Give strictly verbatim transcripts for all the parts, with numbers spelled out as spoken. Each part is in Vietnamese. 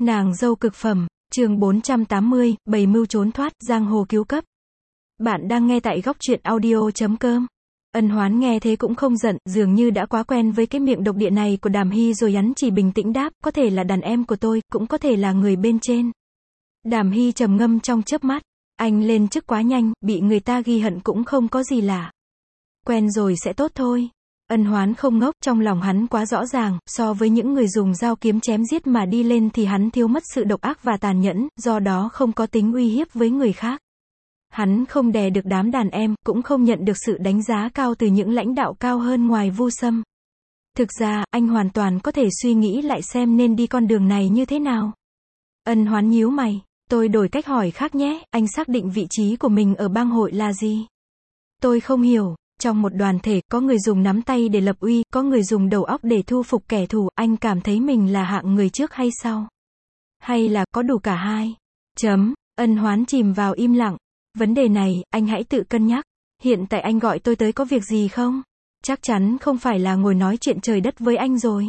Nàng dâu cực phẩm, chương bốn trăm tám mươi, bày mưu trốn thoát, giang hồ cứu cấp. Bạn đang nghe tại góc truyện audio chấm com. Ân Hoán nghe thế cũng không giận, dường như đã quá quen với cái miệng độc địa này của Đàm Hy rồi hắn chỉ bình tĩnh đáp, có thể là đàn em của tôi, cũng có thể là người bên trên. Đàm Hy trầm ngâm trong chớp mắt, anh lên chức quá nhanh, bị người ta ghi hận cũng không có gì lạ. Quen rồi sẽ tốt thôi. Ân Hoán không ngốc, trong lòng hắn quá rõ ràng, so với những người dùng dao kiếm chém giết mà đi lên thì hắn thiếu mất sự độc ác và tàn nhẫn, do đó không có tính uy hiếp với người khác. Hắn không đè được đám đàn em, cũng không nhận được sự đánh giá cao từ những lãnh đạo cao hơn ngoài Vu Sâm. Thực ra, anh hoàn toàn có thể suy nghĩ lại xem nên đi con đường này như thế nào. Ân Hoán nhíu mày, tôi đổi cách hỏi khác nhé, anh xác định vị trí của mình ở bang hội là gì? Tôi không hiểu. Trong một đoàn thể, có người dùng nắm tay để lập uy, có người dùng đầu óc để thu phục kẻ thù, anh cảm thấy mình là hạng người trước hay sau? Hay là có đủ cả hai? Chấm, Ân Hoán chìm vào im lặng. Vấn đề này, anh hãy tự cân nhắc. Hiện tại anh gọi tôi tới có việc gì không? Chắc chắn không phải là ngồi nói chuyện trời đất với anh rồi.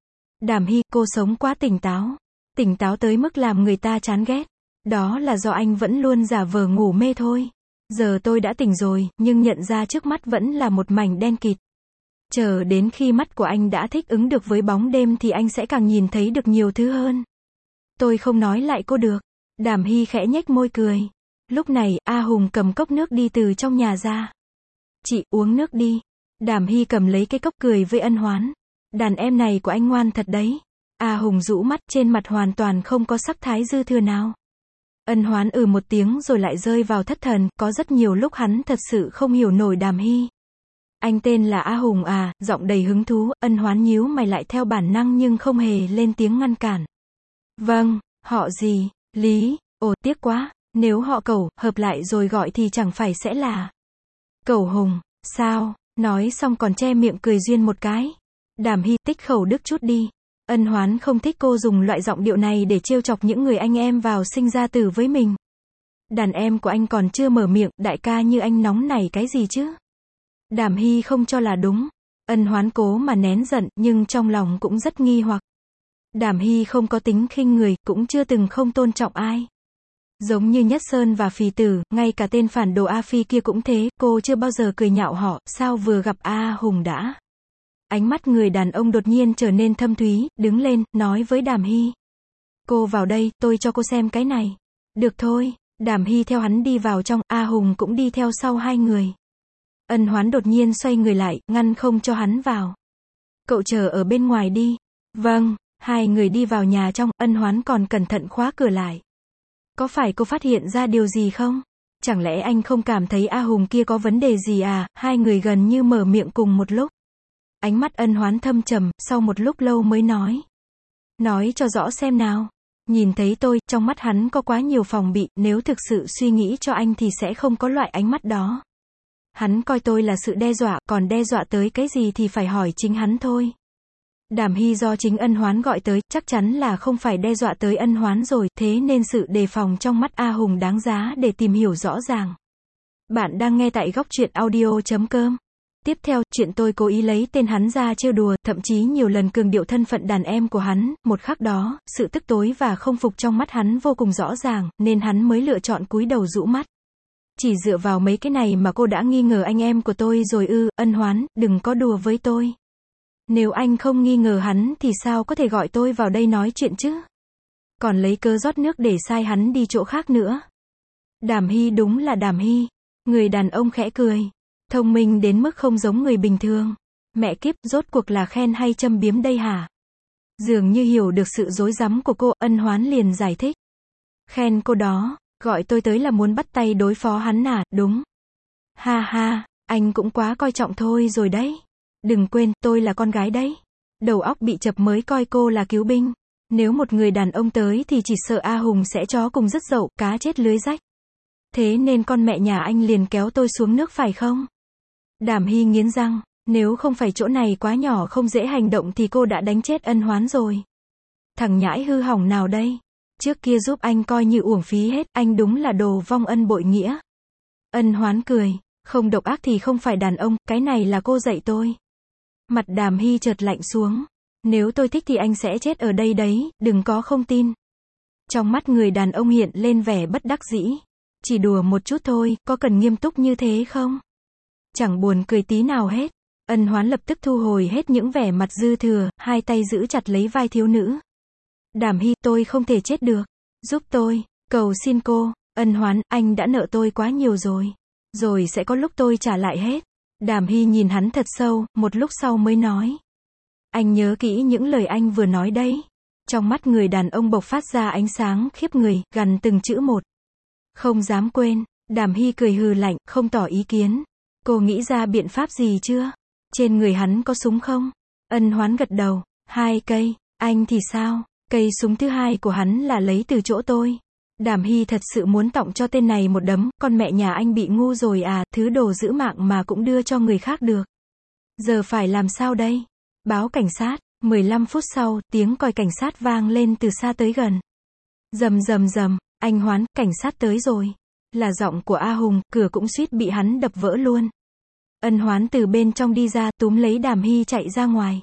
Đàm Hy, cô sống quá tỉnh táo. Tỉnh táo tới mức làm người ta chán ghét. Đó là do anh vẫn luôn giả vờ ngủ mê thôi. Giờ tôi đã tỉnh rồi, nhưng nhận ra trước mắt vẫn là một mảnh đen kịt. Chờ đến khi mắt của anh đã thích ứng được với bóng đêm thì anh sẽ càng nhìn thấy được nhiều thứ hơn. Tôi không nói lại cô được. Đàm Hy khẽ nhếch môi cười. Lúc này, A Hùng cầm cốc nước đi từ trong nhà ra. Chị, uống nước đi. Đàm Hy cầm lấy cái cốc cười với Ân Hoán. Đàn em này của anh ngoan thật đấy. A Hùng rũ mắt, trên mặt hoàn toàn không có sắc thái dư thừa nào. Ân Hoán ừ một tiếng rồi lại rơi vào thất thần, có rất nhiều lúc hắn thật sự không hiểu nổi Đàm Hy. Anh tên là A Hùng à, giọng đầy hứng thú, Ân Hoán nhíu mày lại theo bản năng nhưng không hề lên tiếng ngăn cản. Vâng, họ gì? Lý, ồ tiếc quá, nếu họ Cẩu, hợp lại rồi gọi thì chẳng phải sẽ là Cẩu Hùng, sao? Nói xong còn che miệng cười duyên một cái. Đàm Hy, tích khẩu đức chút đi. Ân Hoán không thích cô dùng loại giọng điệu này để trêu chọc những người anh em vào sinh ra tử với mình. Đàn em của anh còn chưa mở miệng, đại ca như anh nóng nảy cái gì chứ? Đàm Hy không cho là đúng. Ân Hoán cố mà nén giận, nhưng trong lòng cũng rất nghi hoặc. Đàm Hy không có tính khinh người, cũng chưa từng không tôn trọng ai. Giống như Nhất Sơn và Phì Tử, ngay cả tên phản đồ A Phi kia cũng thế, cô chưa bao giờ cười nhạo họ, sao vừa gặp A Hùng đã. Ánh mắt người đàn ông đột nhiên trở nên thâm thúy, đứng lên, nói với Đàm Hy. Cô vào đây, tôi cho cô xem cái này. Được thôi, Đàm Hy theo hắn đi vào trong, A Hùng cũng đi theo sau hai người. Ân Hoán đột nhiên xoay người lại, ngăn không cho hắn vào. Cậu chờ ở bên ngoài đi. Vâng, hai người đi vào nhà trong, Ân Hoán còn cẩn thận khóa cửa lại. Có phải cô phát hiện ra điều gì không? Chẳng lẽ anh không cảm thấy A Hùng kia có vấn đề gì à? Hai người gần như mở miệng cùng một lúc. Ánh mắt Ân Hoán thâm trầm, sau một lúc lâu mới nói. Nói cho rõ xem nào. Nhìn thấy tôi, trong mắt hắn có quá nhiều phòng bị, nếu thực sự suy nghĩ cho anh thì sẽ không có loại ánh mắt đó. Hắn coi tôi là sự đe dọa, còn đe dọa tới cái gì thì phải hỏi chính hắn thôi. Đàm Hy do chính Ân Hoán gọi tới, chắc chắn là không phải đe dọa tới Ân Hoán rồi, thế nên sự đề phòng trong mắt A Hùng đáng giá để tìm hiểu rõ ràng. Bạn đang nghe tại góc truyện audio chấm com. Tiếp theo, chuyện tôi cố ý lấy tên hắn ra trêu đùa, thậm chí nhiều lần cường điệu thân phận đàn em của hắn, một khắc đó, sự tức tối và không phục trong mắt hắn vô cùng rõ ràng, nên hắn mới lựa chọn cúi đầu rũ mắt. Chỉ dựa vào mấy cái này mà cô đã nghi ngờ anh em của tôi rồi ư? Ân Hoán, đừng có đùa với tôi. Nếu anh không nghi ngờ hắn thì sao có thể gọi tôi vào đây nói chuyện chứ? Còn lấy cớ rót nước để sai hắn đi chỗ khác nữa. Đàm Hy đúng là Đàm Hy. Người đàn ông khẽ cười. Thông minh đến mức không giống người bình thường. Mẹ kiếp, rốt cuộc là khen hay châm biếm đây hả? Dường như hiểu được sự rối rắm của cô, Ân Hoán liền giải thích. Khen cô đó, gọi tôi tới là muốn bắt tay đối phó hắn à, đúng. Ha ha, anh cũng quá coi trọng thôi rồi đấy. Đừng quên, tôi là con gái đấy. Đầu óc bị chập mới coi cô là cứu binh. Nếu một người đàn ông tới thì chỉ sợ A Hùng sẽ chó cùng rất dậu, cá chết lưới rách. Thế nên con mẹ nhà anh liền kéo tôi xuống nước phải không? Đàm Hy nghiến răng, nếu không phải chỗ này quá nhỏ không dễ hành động thì cô đã đánh chết Ân Hoán rồi. Thằng nhãi hư hỏng nào đây? Trước kia giúp anh coi như uổng phí hết, anh đúng là đồ vong ân bội nghĩa. Ân Hoán cười, không độc ác thì không phải đàn ông, cái này là cô dạy tôi. Mặt Đàm Hy chợt lạnh xuống. Nếu tôi thích thì anh sẽ chết ở đây đấy, đừng có không tin. Trong mắt người đàn ông hiện lên vẻ bất đắc dĩ. Chỉ đùa một chút thôi, có cần nghiêm túc như thế không? Chẳng buồn cười tí nào hết. Ân Hoán lập tức thu hồi hết những vẻ mặt dư thừa, hai tay giữ chặt lấy vai thiếu nữ. Đàm Hy, tôi không thể chết được. Giúp tôi, cầu xin cô. Ân Hoán, anh đã nợ tôi quá nhiều rồi. Rồi sẽ có lúc tôi trả lại hết. Đàm Hy nhìn hắn thật sâu, một lúc sau mới nói. Anh nhớ kỹ những lời anh vừa nói đấy. Trong mắt người đàn ông bộc phát ra ánh sáng khiếp người, gằn từng chữ một. Không dám quên. Đàm Hy cười hừ lạnh, không tỏ ý kiến. Cô nghĩ ra biện pháp gì chưa? Trên người hắn có súng không? Ân Hoán gật đầu. Hai cây. Anh thì sao? Cây súng thứ hai của hắn là lấy từ chỗ tôi. Đàm Hy thật sự muốn tọng cho tên này một đấm, con mẹ nhà anh bị ngu rồi à, thứ đồ giữ mạng mà cũng đưa cho người khác được. Giờ phải làm sao đây? Báo cảnh sát. mười lăm phút sau, tiếng còi cảnh sát vang lên từ xa tới gần. Rầm rầm rầm, anh Hoán, cảnh sát tới rồi. Là giọng của A Hùng, cửa cũng suýt bị hắn đập vỡ luôn. Ân Hoán từ bên trong đi ra, túm lấy Đàm Hy chạy ra ngoài.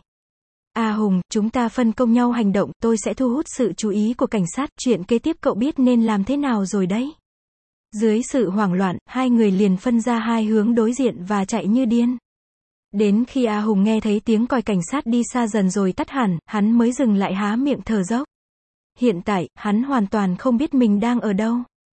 A Hùng, chúng ta phân công nhau hành động, tôi sẽ thu hút sự chú ý của cảnh sát, chuyện kế tiếp cậu biết nên làm thế nào rồi đấy. Dưới sự hoảng loạn, hai người liền phân ra hai hướng đối diện và chạy như điên. Đến khi A Hùng nghe thấy tiếng còi cảnh sát đi xa dần rồi tắt hẳn, hắn mới dừng lại há miệng thở dốc. Hiện tại, hắn hoàn toàn không biết mình đang ở đâu.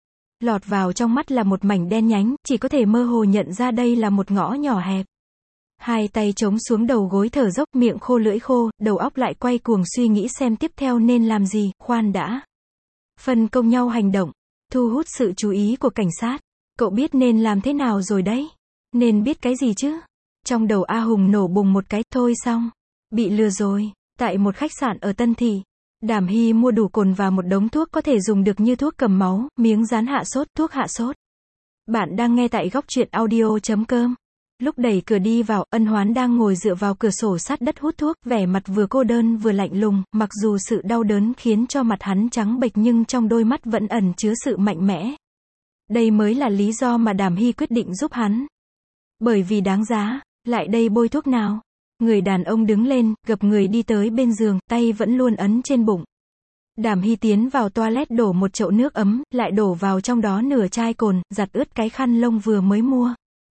Lọt vào trong mắt là một mảnh đen nhánh, chỉ có thể mơ hồ nhận ra đây là một ngõ nhỏ hẹp. Hai tay chống xuống đầu gối thở dốc, miệng khô lưỡi khô, đầu óc lại quay cuồng suy nghĩ xem tiếp theo nên làm gì, khoan đã. Phân công nhau hành động, thu hút sự chú ý của cảnh sát. Cậu biết nên làm thế nào rồi đấy. Nên biết cái gì chứ? Trong đầu A Hùng nổ bùng một cái, thôi xong. Bị lừa rồi. Tại một khách sạn ở Tân Thị, Đàm Hy mua đủ cồn và một đống thuốc có thể dùng được như thuốc cầm máu, miếng dán hạ sốt, thuốc hạ sốt. Bạn đang nghe tại góc truyện audio chấm com. Lúc đẩy cửa đi vào, Ân Hoán đang ngồi dựa vào cửa sổ sát đất hút thuốc, vẻ mặt vừa cô đơn vừa lạnh lùng, mặc dù sự đau đớn khiến cho mặt hắn trắng bệch nhưng trong đôi mắt vẫn ẩn chứa sự mạnh mẽ. Đây mới là lý do mà Đàm Hy quyết định giúp hắn. Bởi vì đáng giá. Lại đây bôi thuốc nào. Người đàn ông đứng lên, gập người đi tới bên giường, tay vẫn luôn ấn trên bụng. Đàm Hy tiến vào toilet đổ một chậu nước ấm, lại đổ vào trong đó nửa chai cồn, giặt ướt cái khăn lông vừa mới mua.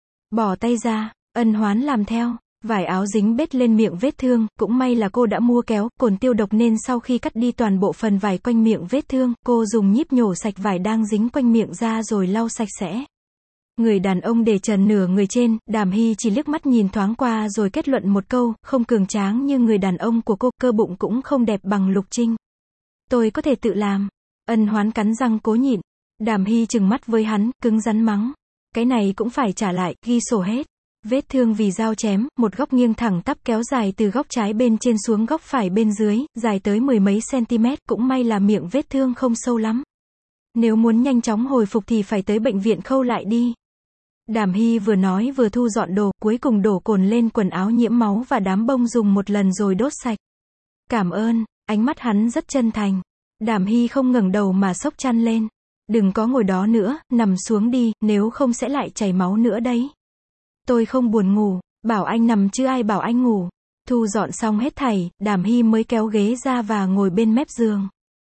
Bỏ tay ra, Ân Hoán làm theo. Vải áo dính bết lên miệng vết thương, cũng may là cô đã mua kéo, cồn tiêu độc nên sau khi cắt đi toàn bộ phần vải quanh miệng vết thương, cô dùng nhíp nhổ sạch vải đang dính quanh miệng ra rồi lau sạch sẽ. Người đàn ông để trần nửa người trên, Đàm Hy chỉ liếc mắt nhìn thoáng qua rồi kết luận một câu, không cường tráng như người đàn ông của cô, cơ bụng cũng không đẹp bằng Lục Trinh. Tôi có thể tự làm. Ân Hoán cắn răng cố nhịn. Đàm Hy trừng mắt với hắn, cứng rắn mắng. Cái này cũng phải trả lại, ghi sổ hết. Vết thương vì dao chém, một góc nghiêng thẳng tắp kéo dài từ góc trái bên trên xuống góc phải bên dưới, dài tới mười mấy cm, cũng may là miệng vết thương không sâu lắm. Nếu muốn nhanh chóng hồi phục thì phải tới bệnh viện khâu lại đi. Đàm Hy vừa nói vừa thu dọn đồ, cuối cùng đổ cồn lên quần áo nhiễm máu và đám bông dùng một lần rồi đốt sạch. Cảm ơn, ánh mắt hắn rất chân thành. Đàm Hy không ngẩng đầu mà xốc chăn lên. Đừng có ngồi đó nữa, nằm xuống đi, nếu không sẽ lại chảy máu nữa đấy. Tôi không buồn ngủ, bảo anh nằm chứ ai bảo anh ngủ. Thu dọn xong hết thảy, Đàm Hy mới kéo ghế ra và ngồi bên mép giường.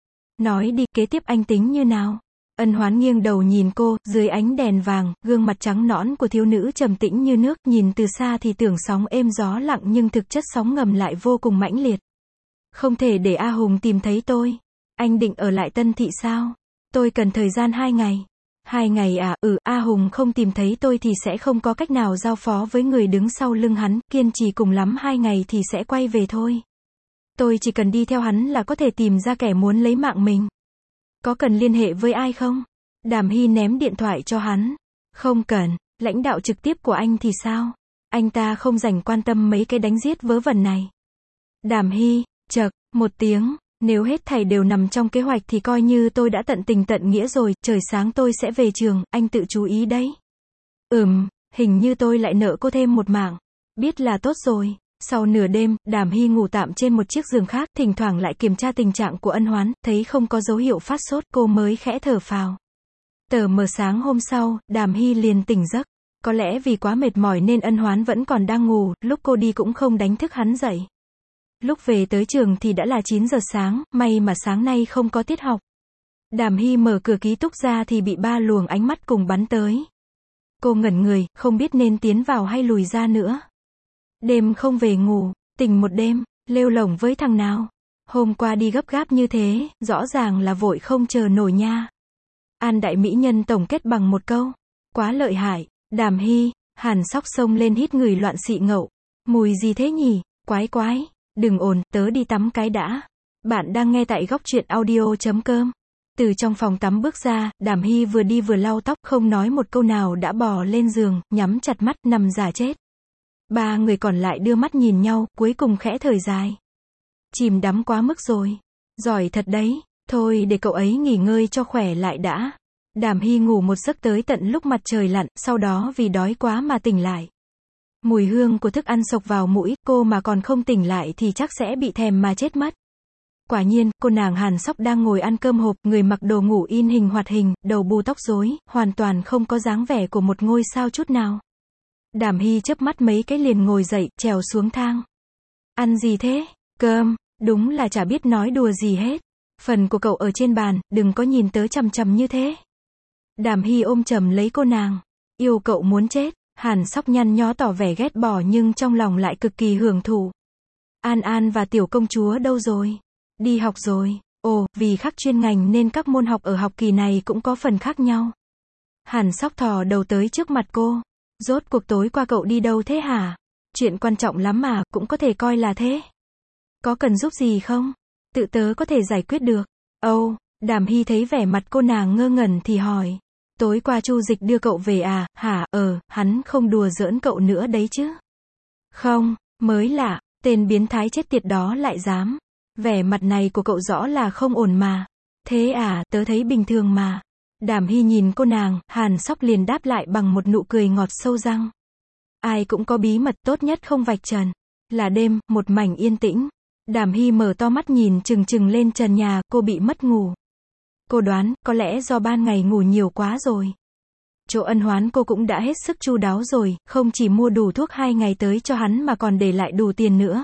Nói đi, kế tiếp anh tính như nào? Ân Hoán nghiêng đầu nhìn cô, dưới ánh đèn vàng, gương mặt trắng nõn của thiếu nữ trầm tĩnh như nước, nhìn từ xa thì tưởng sóng êm gió lặng nhưng thực chất sóng ngầm lại vô cùng mãnh liệt. Không thể để A Hùng tìm thấy tôi. Anh định ở lại Tân Thị sao? Tôi cần thời gian hai ngày. Hai ngày à, ừ, A Hùng không tìm thấy tôi thì sẽ không có cách nào giao phó với người đứng sau lưng hắn, kiên trì cùng lắm hai ngày thì sẽ quay về thôi. Tôi chỉ cần đi theo hắn là có thể tìm ra kẻ muốn lấy mạng mình. Có cần liên hệ với ai không? Đàm Hy ném điện thoại cho hắn. Không cần, lãnh đạo trực tiếp của anh thì sao? Anh ta không dành quan tâm mấy cái đánh giết vớ vẩn này. Đàm Hy, chậc, một tiếng, nếu hết thảy đều nằm trong kế hoạch thì coi như tôi đã tận tình tận nghĩa rồi, trời sáng tôi sẽ về trường, anh tự chú ý đấy. Ừm, hình như tôi lại nợ cô thêm một mạng. Biết là tốt rồi. Sau nửa đêm, Đàm Hy ngủ tạm trên một chiếc giường khác, thỉnh thoảng lại kiểm tra tình trạng của Ân Hoán, thấy không có dấu hiệu phát sốt, cô mới khẽ thở phào. Tờ mờ sáng hôm sau, Đàm Hy liền tỉnh giấc. Có lẽ vì quá mệt mỏi nên Ân Hoán vẫn còn đang ngủ, lúc cô đi cũng không đánh thức hắn dậy. Lúc về tới trường thì đã là chín giờ sáng, may mà sáng nay không có tiết học. Đàm Hy mở cửa ký túc ra thì bị ba luồng ánh mắt cùng bắn tới. Cô ngẩn người, không biết nên tiến vào hay lùi ra nữa. Đêm không về ngủ, tỉnh một đêm, lêu lổng với thằng nào. Hôm qua đi gấp gáp như thế, rõ ràng là vội không chờ nổi nha. An đại mỹ nhân tổng kết bằng một câu. Quá lợi hại. Đàm Hy, Hàn Sóc xông lên hít người loạn xị ngậu. Mùi gì thế nhỉ? Quái quái. Đừng ồn, tớ đi tắm cái đã. Bạn đang nghe tại góc truyện audio.com. Từ trong phòng tắm bước ra, Đàm Hy vừa đi vừa lau tóc, không nói một câu nào đã bò lên giường, nhắm chặt mắt, nằm giả chết. Ba người còn lại đưa mắt nhìn nhau, cuối cùng khẽ thở dài. Chìm đắm quá mức rồi. Giỏi thật đấy. Thôi để cậu ấy nghỉ ngơi cho khỏe lại đã. Đàm Hy ngủ một giấc tới tận lúc mặt trời lặn, sau đó vì đói quá mà tỉnh lại. Mùi hương của thức ăn xộc vào mũi, cô mà còn không tỉnh lại thì chắc sẽ bị thèm mà chết mất. Quả nhiên, cô nàng Hàn Sóc đang ngồi ăn cơm hộp, người mặc đồ ngủ in hình hoạt hình, đầu bù tóc rối, hoàn toàn không có dáng vẻ của một ngôi sao chút nào. Đàm Hy chớp mắt mấy cái liền ngồi dậy, trèo xuống thang. Ăn gì thế? Cơm. Đúng là chả biết nói đùa gì hết. Phần của cậu ở trên bàn, đừng có nhìn tớ chằm chằm như thế. Đàm Hy ôm chầm lấy cô nàng. Yêu cậu muốn chết. Hàn Sóc nhăn nhó tỏ vẻ ghét bỏ nhưng trong lòng lại cực kỳ hưởng thụ. An An và tiểu công chúa đâu rồi? Đi học rồi. Ồ, vì khác chuyên ngành nên các môn học ở học kỳ này cũng có phần khác nhau. Hàn Sóc thò đầu tới trước mặt cô. Rốt cuộc tối qua cậu đi đâu thế hả? Chuyện quan trọng lắm mà, cũng có thể coi là thế. Có cần giúp gì không? Tự tớ có thể giải quyết được. Âu, oh, Đàm Hy thấy vẻ mặt cô nàng ngơ ngẩn thì hỏi. Tối qua Chu Dịch đưa cậu về à, hả, ờ, hắn không đùa giỡn cậu nữa đấy chứ? Không, mới lạ, tên biến thái chết tiệt đó lại dám. Vẻ mặt này của cậu rõ là không ổn mà. Thế à, tớ thấy bình thường mà. Đàm Hy nhìn cô nàng, Hàn Sóc liền đáp lại bằng một nụ cười ngọt sâu răng. Ai cũng có bí mật, tốt nhất không vạch trần. Là đêm, một mảnh yên tĩnh. Đàm Hy mở to mắt nhìn chừng chừng lên trần nhà, cô bị mất ngủ. Cô đoán, có lẽ do ban ngày ngủ nhiều quá rồi. Chỗ ân hoán cô cũng đã hết sức chu đáo rồi, không chỉ mua đủ thuốc hai ngày tới cho hắn mà còn để lại đủ tiền nữa.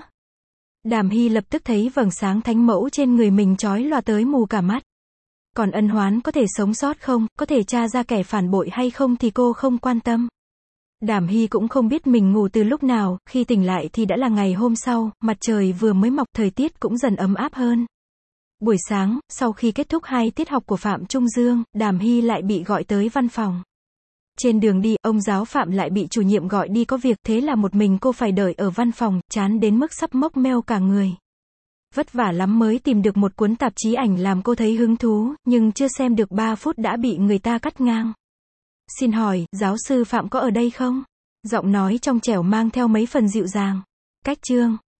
Đàm Hy lập tức thấy vầng sáng thánh mẫu trên người mình chói lòa tới mù cả mắt. Còn ân hoán có thể sống sót không, có thể tra ra kẻ phản bội hay không thì cô không quan tâm. Đàm Hy cũng không biết mình ngủ từ lúc nào, khi tỉnh lại thì đã là ngày hôm sau, mặt trời vừa mới mọc, thời tiết cũng dần ấm áp hơn. Buổi sáng, sau khi kết thúc hai tiết học của Phạm Trung Dương, Đàm Hy lại bị gọi tới văn phòng. Trên đường đi, ông giáo Phạm lại bị chủ nhiệm gọi đi có việc, thế là một mình cô phải đợi ở văn phòng, chán đến mức sắp mốc meo cả người. Vất vả lắm mới tìm được một cuốn tạp chí ảnh làm cô thấy hứng thú, nhưng chưa xem được ba phút đã bị người ta cắt ngang. Xin hỏi, giáo sư Phạm có ở đây không? Giọng nói trong trẻo mang theo mấy phần dịu dàng. Cách chương.